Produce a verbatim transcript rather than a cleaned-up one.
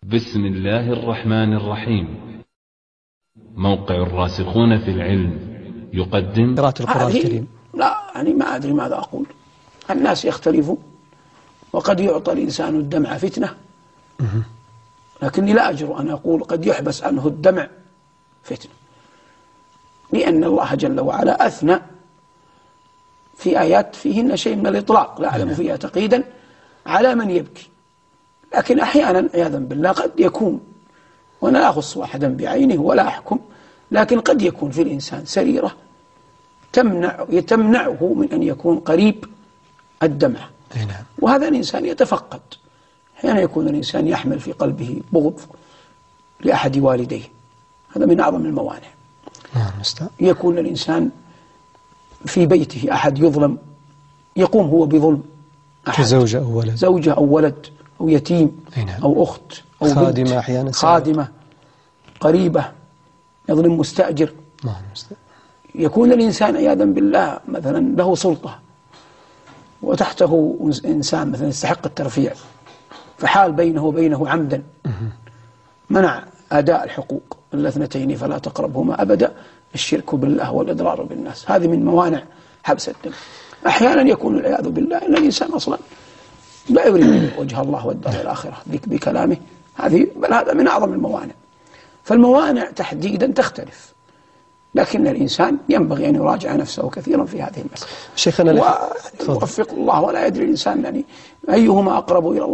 بسم الله الرحمن الرحيم. موقع الراسخون في العلم يقدم قراءة القرآن الكريم. لا يعني ما أدري ماذا أقول. الناس يختلفون، وقد يعطى الإنسان الدمع فتنة، لكني لا أجرؤ أن أقول قد يحبس عنه الدمع فتنة، لأن الله جل وعلا أثنى في آيات فيهن شيء من الإطلاق لا أعلم فيها تقييدا على من يبكي. لكن أحيانا عياذا بالله قد يكون، وأنا لا أخص واحدا بعينه ولا أحكم، لكن قد يكون في الإنسان سريرة تمنع تمنعه من أن يكون قريب الدمع. وهذا الإنسان يتفقد. أحيانا يكون الإنسان يحمل في قلبه بغض لأحد والديه، هذا من أعظم الموانع. يكون الإنسان في بيته أحد يظلم، يقوم هو بظلم أحد، زوجة أو ولد زوجة أو ولد أو يتيم أو أخت أو خادمة، أحيانا خادمة قريبة، يظلم مستأجر. يكون الإنسان عياذا بالله مثلا له سلطة وتحته إنسان مثلا يستحق الترفيع، فحال بينه وبينه عمدا منع أداء الحقوق الاثنتين فلا تقربهما أبدا، الشرك بالله والإضرار بالناس. هذه من موانع حبس الدم. أحيانا يكون العياذ بالله أن الإنسان أصلا لا يريد وجه الله والدار الآخرة بكلامه، هذه بل هذا من أعظم الموانع. فالموانع تحديدا تختلف، لكن الإنسان ينبغي أن يراجع نفسه كثيرا في هذه المسألة. شيخنا ووفق الله، ولا يدري الإنسان يعني أيهما أقرب إلى الله.